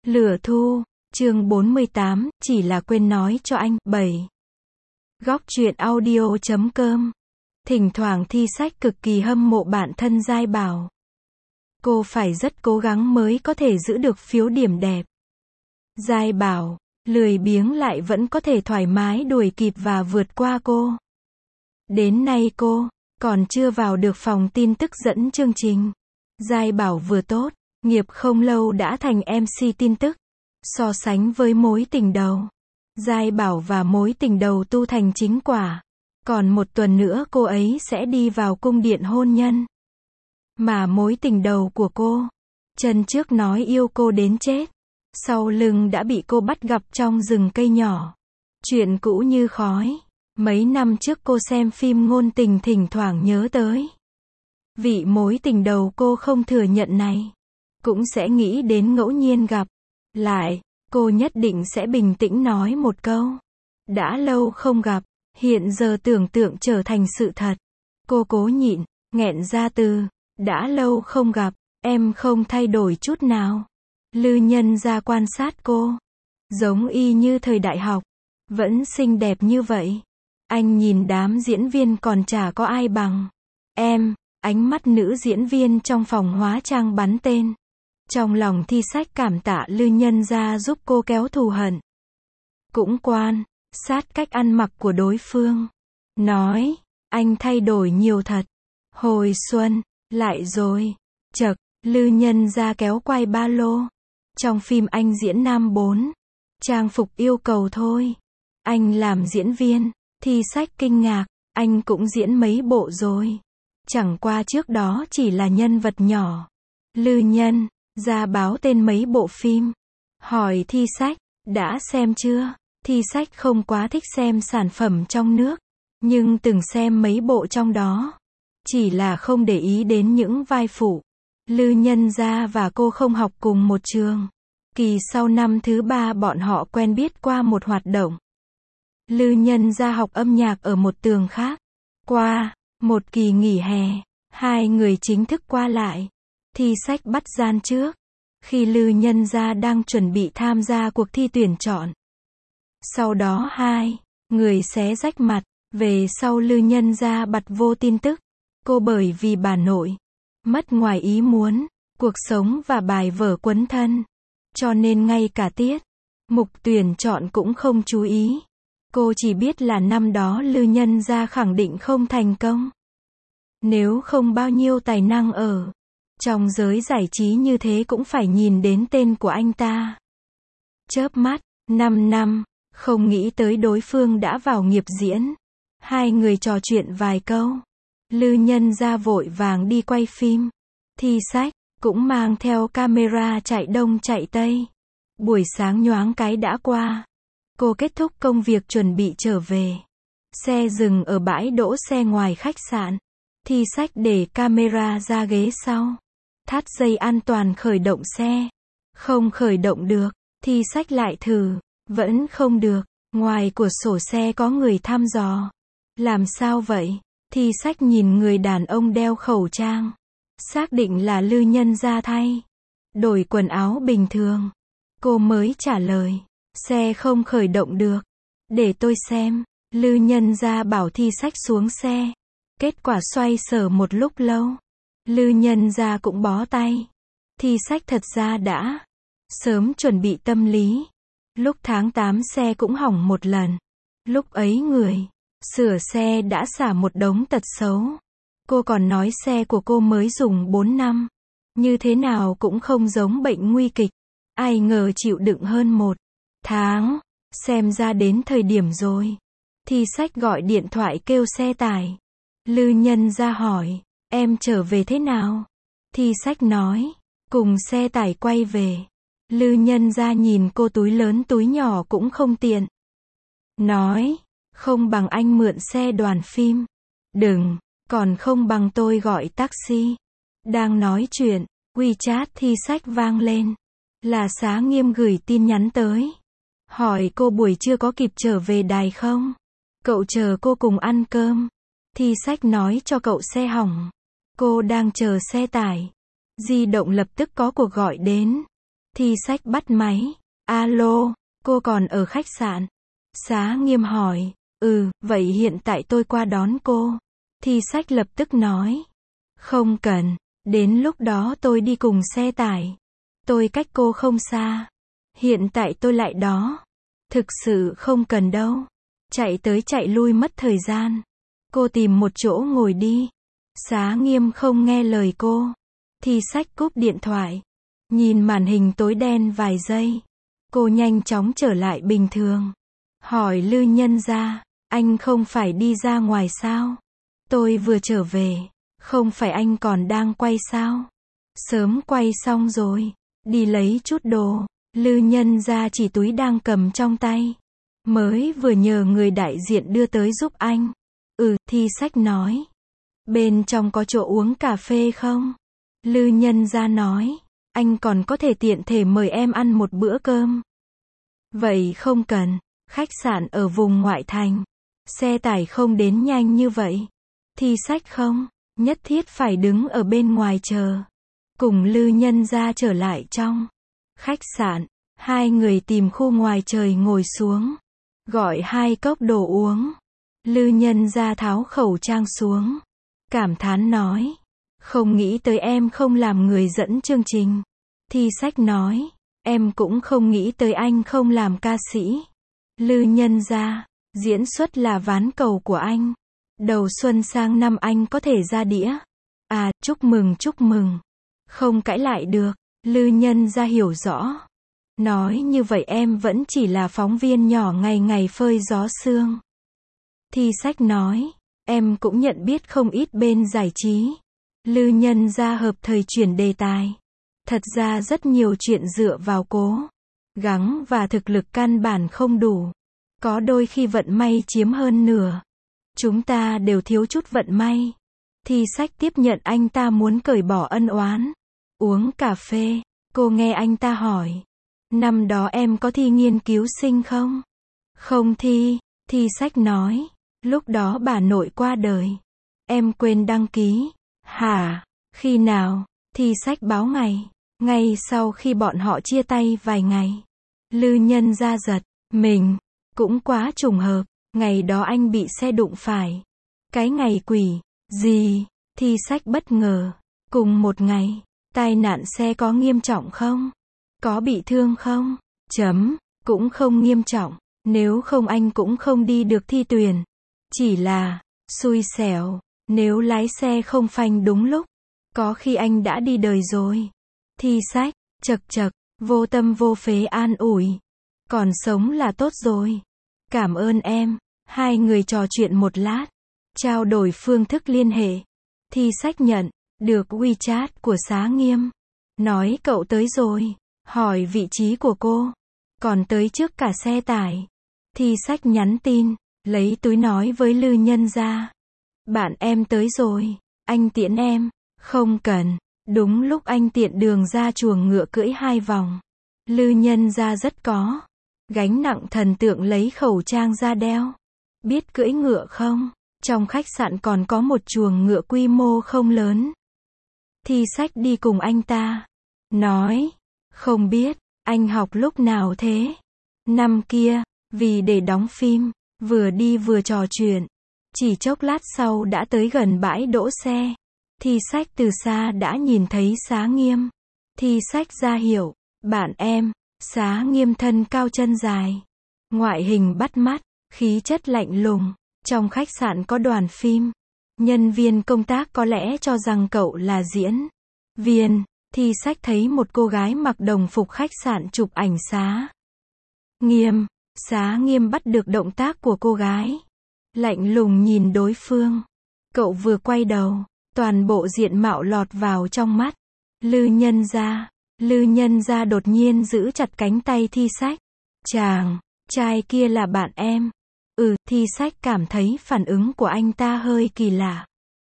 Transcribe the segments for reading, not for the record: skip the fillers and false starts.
Lửa thu, chương 48, chỉ là quên nói cho anh. 7. Góc truyện audio.com. Thỉnh thoảng Thi Sách cực kỳ hâm mộ bạn thân Giai Bảo. Cô phải rất cố gắng mới có thể giữ được phiếu điểm đẹp. Giai Bảo, lười biếng lại vẫn có thể thoải mái đuổi kịp và vượt qua cô. Đến nay cô còn chưa vào được phòng tin tức dẫn chương trình. Giai Bảo vừa tốt nghiệp không lâu đã thành MC tin tức. So sánh với mối tình đầu, Giai Bảo và mối tình đầu tu thành chính quả. Còn một tuần nữa cô ấy sẽ đi vào cung điện hôn nhân. Mà mối tình đầu của cô, chân trước nói yêu cô đến chết, sau lưng đã bị cô bắt gặp trong rừng cây nhỏ. Chuyện cũ như khói. Mấy năm trước cô xem phim ngôn tình thỉnh thoảng nhớ tới vị mối tình đầu cô không thừa nhận này. Cũng sẽ nghĩ đến ngẫu nhiên gặp lại, cô nhất định sẽ bình tĩnh nói một câu. Đã lâu không gặp, hiện giờ tưởng tượng trở thành sự thật. Cô cố nhịn, nghẹn ra từ, đã lâu không gặp, em không thay đổi chút nào. Lư Nhân ra quan sát cô, giống y như thời đại học, vẫn xinh đẹp như vậy. Anh nhìn đám diễn viên còn chả có ai bằng em. Ánh mắt nữ diễn viên trong phòng hóa trang bắn tên. Trong lòng Thi Sách cảm tạ Lư Nhân ra giúp cô kéo thù hận. Cũng quan sát cách ăn mặc của đối phương. Nói, anh thay đổi nhiều thật. Hồi xuân, lại rồi. Chậc, Lư Nhân ra kéo quay ba lô. Trong phim anh diễn nam 4. Trang phục yêu cầu thôi. Anh làm diễn viên. Thi Sách kinh ngạc, anh cũng diễn mấy bộ rồi. Chẳng qua trước đó chỉ là nhân vật nhỏ. Lư Nhân ra báo tên mấy bộ phim. Hỏi Thi Sách, đã xem chưa? Thi Sách không quá thích xem sản phẩm trong nước, nhưng từng xem mấy bộ trong đó. Chỉ là không để ý đến những vai phụ. Lư Nhân ra và cô không học cùng một trường. Kỳ sau năm thứ 3 bọn họ quen biết qua một hoạt động. Lư Nhân ra học âm nhạc ở một trường khác. Qua một kỳ nghỉ hè, hai người chính thức qua lại. Thi Sách bắt gian trước, khi Lư Nhân ra đang chuẩn bị tham gia cuộc thi tuyển chọn. Sau đó hai người xé rách mặt. Về sau Lư Nhân ra bật vô tin tức. Cô bởi vì bà nội mất ngoài ý muốn, cuộc sống và bài vở quấn thân, cho nên ngay cả tiết mục tuyển chọn cũng không chú ý. Cô chỉ biết là năm đó Lư Nhân ra khẳng định không thành công. Nếu không bao nhiêu tài năng ở trong giới giải trí như thế cũng phải nhìn đến tên của anh ta. Chớp mắt, 5 năm, không nghĩ tới đối phương đã vào nghiệp diễn. Hai người trò chuyện vài câu. Lư Nhân ra vội vàng đi quay phim. Thi Sách cũng mang theo camera chạy đông chạy tây. Buổi sáng nhoáng cái đã qua. Cô kết thúc công việc chuẩn bị trở về. Xe dừng ở bãi đỗ xe ngoài khách sạn. Thi Sách để camera ra ghế sau. Thắt dây an toàn khởi động xe. Không khởi động được. Thi Sách lại thử. Vẫn không được. Ngoài cửa sổ xe có người thăm dò. Làm sao vậy? Thi Sách nhìn người đàn ông đeo khẩu trang. Xác định là Lư Nhân ra thay đổi quần áo bình thường. Cô mới trả lời. Xe không khởi động được. Để tôi xem. Lư Nhân ra bảo Thi Sách xuống xe. Kết quả xoay sở một lúc lâu. Lư Nhân ra cũng bó tay. Thi Sách thật ra đã sớm chuẩn bị tâm lý. Lúc tháng 8 xe cũng hỏng một lần. Lúc ấy người sửa xe đã xả một đống tật xấu. Cô còn nói xe của cô mới dùng 4 năm. Như thế nào cũng không giống bệnh nguy kịch. Ai ngờ chịu đựng hơn 1 tháng. Xem ra đến thời điểm rồi. Thi Sách gọi điện thoại kêu xe tải. Lư Nhân ra hỏi, em trở về thế nào? Thi Sách nói, cùng xe tải quay về. Lư Nhân ra nhìn cô túi lớn túi nhỏ cũng không tiện. Nói, không bằng anh mượn xe đoàn phim. Đừng, còn không bằng tôi gọi taxi. Đang nói chuyện, WeChat Thi Sách vang lên. Là Xá Nghiêm gửi tin nhắn tới. Hỏi cô buổi trưa có kịp trở về đài không? Cậu chờ cô cùng ăn cơm. Thi Sách nói cho cậu xe hỏng. Cô đang chờ xe tải. Di động lập tức có cuộc gọi đến. Thi sách bắt máy. Alo, cô còn ở khách sạn? Xá Nghiêm hỏi. Vậy hiện tại tôi qua đón cô. Thi sách lập tức nói. Không cần, đến lúc đó tôi đi cùng xe tải. Tôi cách cô không xa. Hiện tại tôi lại đó. Thực sự không cần đâu. Chạy tới chạy lui mất thời gian. Cô tìm một chỗ ngồi đi. Xá Nghiêm không nghe lời cô. Thi sách cúp điện thoại. Nhìn màn hình tối đen vài giây. Cô nhanh chóng trở lại bình thường. Hỏi Lư Nhân Gia, anh không phải đi ra ngoài sao? Tôi vừa trở về. Không phải anh còn đang quay sao? Sớm quay xong rồi. Đi lấy chút đồ. Lư Nhân Gia chỉ túi đang cầm trong tay. Mới vừa nhờ người đại diện đưa tới giúp anh. Thi sách nói. Bên trong có chỗ uống cà phê không? Lư Nhân Gia nói. Anh còn có thể tiện thể mời em ăn một bữa cơm. Vậy không cần. Khách sạn ở vùng ngoại thành. Xe tải không đến nhanh như vậy. Thi sách không nhất thiết phải đứng ở bên ngoài chờ. Cùng Lư Nhân Gia trở lại trong khách sạn. Hai người tìm khu ngoài trời ngồi xuống. Gọi 2 cốc đồ uống. Lư Nhân Gia tháo khẩu trang xuống. Cảm thán nói. Không nghĩ tới em không làm người dẫn chương trình. Thi sách nói. Em cũng không nghĩ tới anh không làm ca sĩ. Lư Nhân Gia. Diễn xuất là ván cầu của anh. Đầu xuân sang năm anh có thể ra đĩa. Chúc mừng chúc mừng. Không cãi lại được. Lư Nhân Gia hiểu rõ. Nói như vậy em vẫn chỉ là phóng viên nhỏ ngày ngày phơi gió sương. Thi sách nói. Em cũng nhận biết không ít bên giải trí. Lư Nhân Gia hợp thời chuyển đề tài. Thật ra rất nhiều chuyện dựa vào cố gắng và thực lực căn bản không đủ. Có đôi khi vận may chiếm hơn nửa. Chúng ta đều thiếu chút vận may. Thi sách tiếp nhận anh ta muốn cởi bỏ ân oán. Uống cà phê. Cô nghe anh ta hỏi. Năm đó em có thi nghiên cứu sinh không? Không thi. Thi sách nói. Lúc đó bà nội qua đời. Em quên đăng ký. Hả? Khi nào? Thi sách báo ngày. Ngay sau khi bọn họ chia tay vài ngày. Lư Nhân Gia giật mình. Cũng quá trùng hợp. Ngày đó anh bị xe đụng phải. Cái ngày quỷ gì? Thi sách bất ngờ. Cùng một ngày. Tai nạn xe có nghiêm trọng không? Có bị thương không? Cũng không nghiêm trọng. Nếu không anh cũng không đi được thi tuyển. Chỉ là xui xẻo. Nếu lái xe không phanh đúng lúc. Có khi anh đã đi đời rồi. Thi sách chật chật. Vô tâm vô phế an ủi. Còn sống là tốt rồi. Cảm ơn em. Hai người trò chuyện một lát. Trao đổi phương thức liên hệ. Thi sách nhận được WeChat của Xá Nghiêm. Nói cậu tới rồi. Hỏi vị trí của cô. Còn tới trước cả xe tải. Thi sách nhắn tin. Lấy túi nói với Lư Nhân Gia. Bạn em tới rồi. Anh tiễn em. Không cần. Đúng lúc anh tiện đường ra chuồng ngựa cưỡi 2 vòng. Lư Nhân Gia rất có gánh nặng thần tượng lấy khẩu trang ra đeo. Biết cưỡi ngựa không? Trong khách sạn còn có một chuồng ngựa quy mô không lớn. Thi sách đi cùng anh ta. Nói. Không biết. Anh học lúc nào thế? Năm kia. Vì để đóng phim. Vừa đi vừa trò chuyện. Chỉ chốc lát sau đã tới gần bãi đỗ xe. Thi sách từ xa đã nhìn thấy Xá Nghiêm. Thi sách ra hiệu. Bạn em. Xá Nghiêm thân cao chân dài. Ngoại hình bắt mắt. Khí chất lạnh lùng. Trong khách sạn có đoàn phim. Nhân viên công tác có lẽ cho rằng cậu là diễn viên. Thi sách thấy một cô gái mặc đồng phục khách sạn chụp ảnh Xá Nghiêm. Xá Nghiêm bắt được động tác của cô gái. Lạnh lùng nhìn đối phương. Cậu vừa quay đầu. Toàn bộ diện mạo lọt vào trong mắt. Lư Nhân Gia. Lư Nhân Gia đột nhiên giữ chặt cánh tay thi sách. Chàng trai kia là bạn em. Thi sách cảm thấy phản ứng của anh ta hơi kỳ lạ.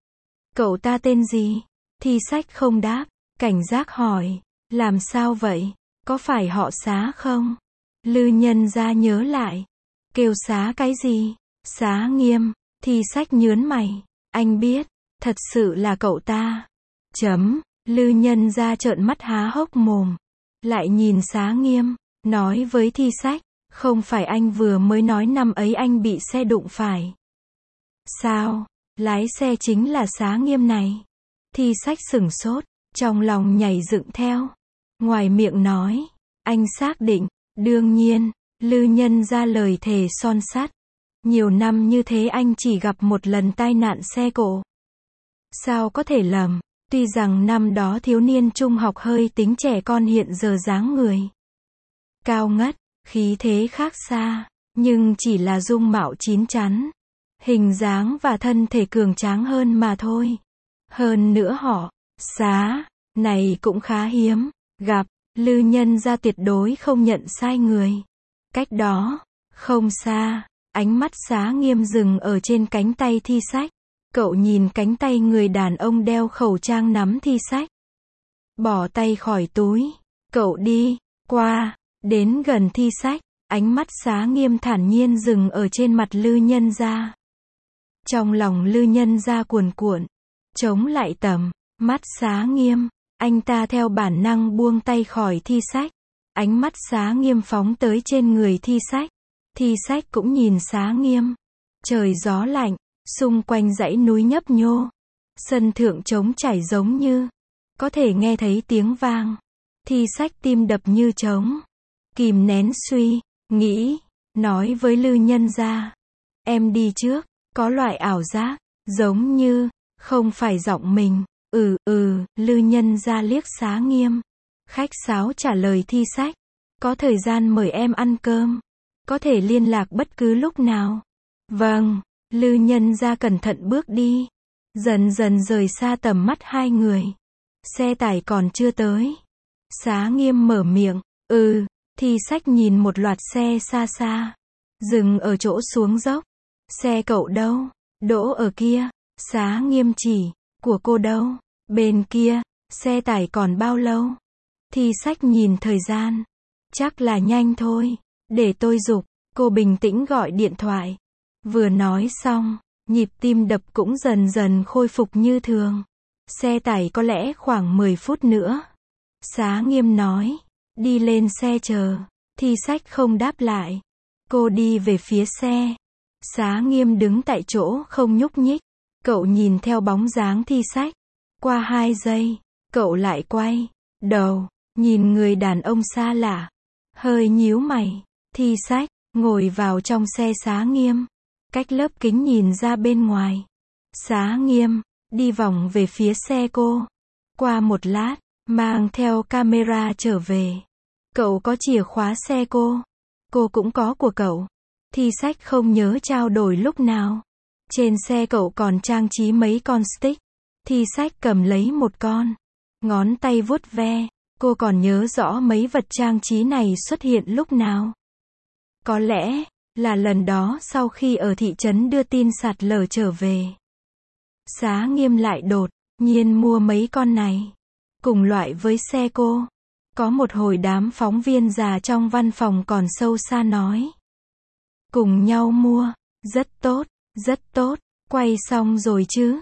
Cậu ta tên gì? Thi sách không đáp. Cảnh giác hỏi. Làm sao vậy? Có phải họ Xá không? Lư Nhân Gia nhớ lại. Kêu Xá cái gì? Xá Nghiêm. Thi sách nhớn mày. Anh biết. Thật sự là cậu ta. Lư Nhân Gia trợn mắt há hốc mồm. lại nhìn Xá Nghiêm, nói với Thi Sách, không phải anh vừa mới nói năm ấy anh bị xe đụng phải. Sao? Lái xe chính là Xá Nghiêm này. Thi Sách sửng sốt, trong lòng nhảy dựng theo. Ngoài miệng nói, anh xác định, đương nhiên, Lư Nhân ra lời thề son sắt. Nhiều năm như thế anh chỉ gặp một lần tai nạn xe cộ. Sao có thể lầm? Tuy rằng năm đó thiếu niên trung học hơi tính trẻ con, hiện giờ dáng người cao ngất, khí thế khác xa, nhưng chỉ là dung mạo chín chắn, hình dáng và thân thể cường tráng hơn mà thôi. Hơn nữa họ, Xá, này cũng khá hiếm, gặp, Lư Nhân ra tuyệt đối không nhận sai người. Cách đó, không xa, ánh mắt Xá Nghiêm dừng ở trên cánh tay Thi Sách. Cậu nhìn cánh tay người đàn ông đeo khẩu trang nắm Thi Sách. Bỏ tay khỏi túi, cậu đi qua, đến gần Thi Sách, ánh mắt Xá Nghiêm thản nhiên dừng ở trên mặt Lư Nhân ra. Trong lòng Lư Nhân ra cuồn cuộn, chống lại tầm mắt Xá Nghiêm, anh ta theo bản năng buông tay khỏi Thi Sách. Ánh mắt Xá Nghiêm phóng tới trên người Thi Sách. Thi Sách cũng nhìn Xá Nghiêm. Trời gió lạnh, xung quanh dãy núi nhấp nhô, sân thượng trống trải giống như có thể nghe thấy tiếng vang. Thi Sách tim đập như trống, kìm nén suy nghĩ, nói với Lư Nhân ra, em đi trước, có loại ảo giác, giống như không phải giọng mình. Lư Nhân ra liếc Xá Nghiêm, khách sáo trả lời Thi Sách, có thời gian mời em ăn cơm, có thể liên lạc bất cứ lúc nào. Vâng. Lư Nhân ra cẩn thận bước đi, dần dần rời xa tầm mắt hai người. Xe tải còn chưa tới. Xá Nghiêm mở miệng, Thi Sách nhìn một loạt xe xa xa, dừng ở chỗ xuống dốc. Xe cậu đâu? Đỗ ở kia. Xá Nghiêm chỉ, của cô đâu? Bên kia. Xe tải còn bao lâu? Thi Sách nhìn thời gian, chắc là nhanh thôi, để tôi giục. Cô bình tĩnh gọi điện thoại. Vừa nói xong, nhịp tim đập cũng dần dần khôi phục như thường. Xe tải có lẽ khoảng 10 phút nữa. Xá Nghiêm nói, đi lên xe chờ. Thi Sách không đáp lại. Cô đi về phía xe. Xá Nghiêm đứng tại chỗ không nhúc nhích. Cậu nhìn theo bóng dáng Thi Sách. Qua 2 giây, cậu lại quay đầu, nhìn người đàn ông xa lạ. Hơi nhíu mày. Thi Sách ngồi vào trong xe Xá Nghiêm, cách lớp kính nhìn ra bên ngoài. Xá Nghiêm đi vòng về phía xe cô. Qua một lát, mang theo camera trở về. Cậu có chìa khóa xe cô cũng có của cậu. Thi Sách không nhớ trao đổi lúc nào. Trên xe cậu còn trang trí mấy con stick. Thi Sách cầm lấy một con, ngón tay vuốt ve. Cô còn nhớ rõ mấy vật trang trí này xuất hiện lúc nào. Có lẽ là lần đó sau khi ở thị trấn đưa tin sạt lở trở về. Xá Nghiêm lại đột nhiên mua mấy con này, cùng loại với xe cô. Có một hồi đám phóng viên già trong văn phòng còn sâu xa nói, cùng nhau mua, rất tốt, quay xong rồi chứ,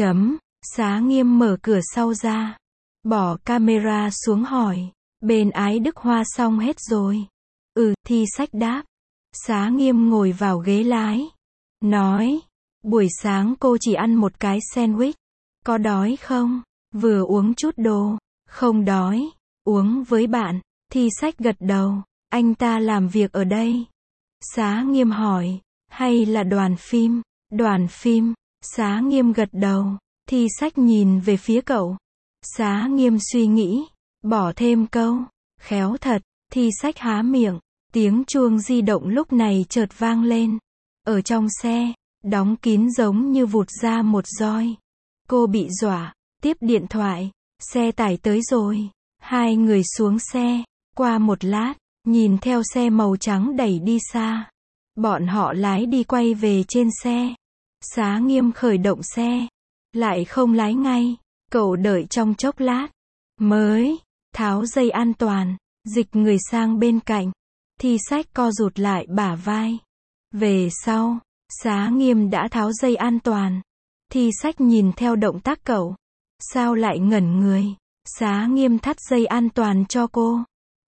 Xá Nghiêm mở cửa sau ra, bỏ camera xuống hỏi, bên Ái Đức Hoa xong hết rồi? Thi Sách đáp. Xá Nghiêm ngồi vào ghế lái, nói, buổi sáng cô chỉ ăn một cái sandwich, có đói không? Vừa uống chút đồ, không đói, uống với bạn. Thi Sách gật đầu, anh ta làm việc ở đây. Xá Nghiêm hỏi, hay là đoàn phim? Đoàn phim. Xá Nghiêm gật đầu. Thi Sách nhìn về phía cậu. Xá Nghiêm suy nghĩ, bỏ thêm câu, khéo thật. Thi Sách há miệng. Tiếng chuông di động lúc này chợt vang lên. Ở trong xe, đóng kín giống như vụt ra một roi. Cô bị dọa, tiếp điện thoại, xe tải tới rồi. Hai người xuống xe, qua một lát, nhìn theo xe màu trắng đẩy đi xa. Bọn họ lái đi quay về trên xe. Xá Nghiêm khởi động xe, lại không lái ngay. Cậu đợi trong chốc lát, mới tháo dây an toàn, dịch người sang bên cạnh. Thi Sách co rụt lại bả vai. Về sau, Xá Nghiêm đã tháo dây an toàn. Thi Sách nhìn theo động tác cậu. Sao lại ngẩn người? Xá Nghiêm thắt dây an toàn cho cô.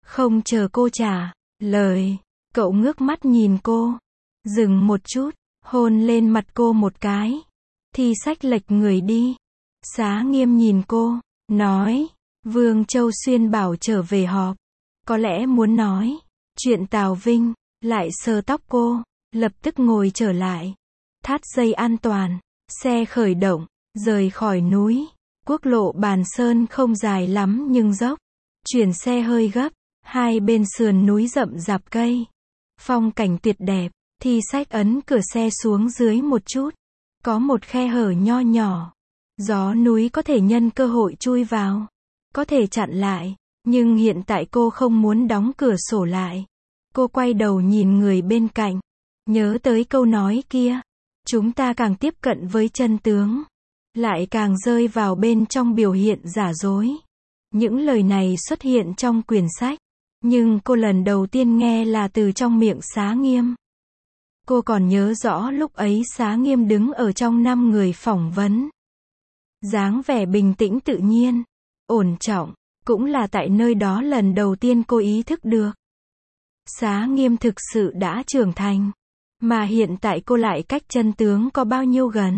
Không chờ cô trả lời, cậu ngước mắt nhìn cô. Dừng một chút, hôn lên mặt cô một cái. Thi Sách lệch người đi. Xá Nghiêm nhìn cô, nói, Vương Châu Xuyên bảo trở về họp. Có lẽ muốn nói chuyện Tào Vinh, lại sờ tóc cô, lập tức ngồi trở lại. Thắt dây an toàn, xe khởi động, rời khỏi núi. Quốc lộ Bàn Sơn không dài lắm nhưng dốc. Chuyển xe hơi gấp, hai bên sườn núi rậm rạp cây. Phong cảnh tuyệt đẹp. Thi Sách ấn cửa xe xuống dưới một chút. Có một khe hở nho nhỏ. Gió núi có thể nhân cơ hội chui vào. Có thể chặn lại. Nhưng hiện tại cô không muốn đóng cửa sổ lại. Cô quay đầu nhìn người bên cạnh. Nhớ tới câu nói kia. Chúng ta càng tiếp cận với chân tướng, lại càng rơi vào bên trong biểu hiện giả dối. Những lời này xuất hiện trong quyển sách. Nhưng cô lần đầu tiên nghe là từ trong miệng Xá Nghiêm. Cô còn nhớ rõ lúc ấy Xá Nghiêm đứng ở trong 5 người phỏng vấn. Dáng vẻ bình tĩnh tự nhiên, ổn trọng. Cũng là tại nơi đó lần đầu tiên cô ý thức được. Xá Nghiêm thực sự đã trưởng thành. Mà hiện tại cô lại cách chân tướng có bao nhiêu gần.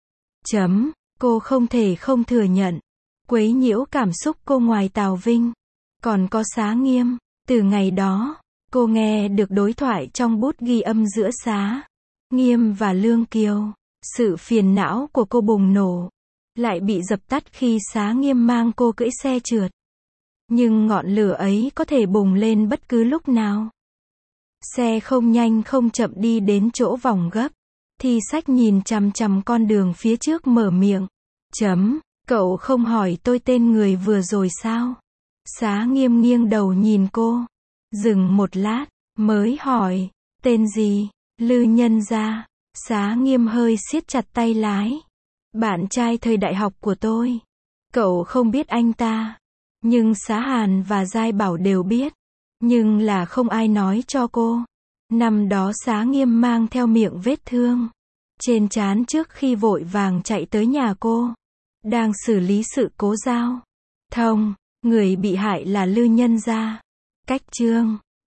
Cô không thể không thừa nhận. Quấy nhiễu cảm xúc cô ngoài Tào Vinh. Còn có Xá Nghiêm. Từ ngày đó, cô nghe được đối thoại trong bút ghi âm giữa Xá Nghiêm và Lương Kiều. Sự phiền não của cô bùng nổ. Lại bị dập tắt khi Xá Nghiêm mang cô cưỡi xe trượt. Nhưng ngọn lửa ấy có thể bùng lên bất cứ lúc nào. Xe không nhanh không chậm đi đến chỗ vòng gấp. Thi Sách nhìn chằm chằm con đường phía trước mở miệng. Cậu không hỏi tôi tên người vừa rồi sao? Xá Nghiêm nghiêng đầu nhìn cô. Dừng một lát, mới hỏi. Tên gì? Lư Nhân Gia. Xá Nghiêm hơi siết chặt tay lái. Bạn trai thời đại học của tôi. Cậu không biết anh ta. Nhưng Xá Hàn và Giai Bảo đều biết. Nhưng là không ai nói cho cô. Năm đó Xá Nghiêm mang theo miệng vết thương trên trán trước khi vội vàng chạy tới nhà cô. Đang xử lý sự cố giao thông. Người bị hại là Lư Nhân Gia. Cách chương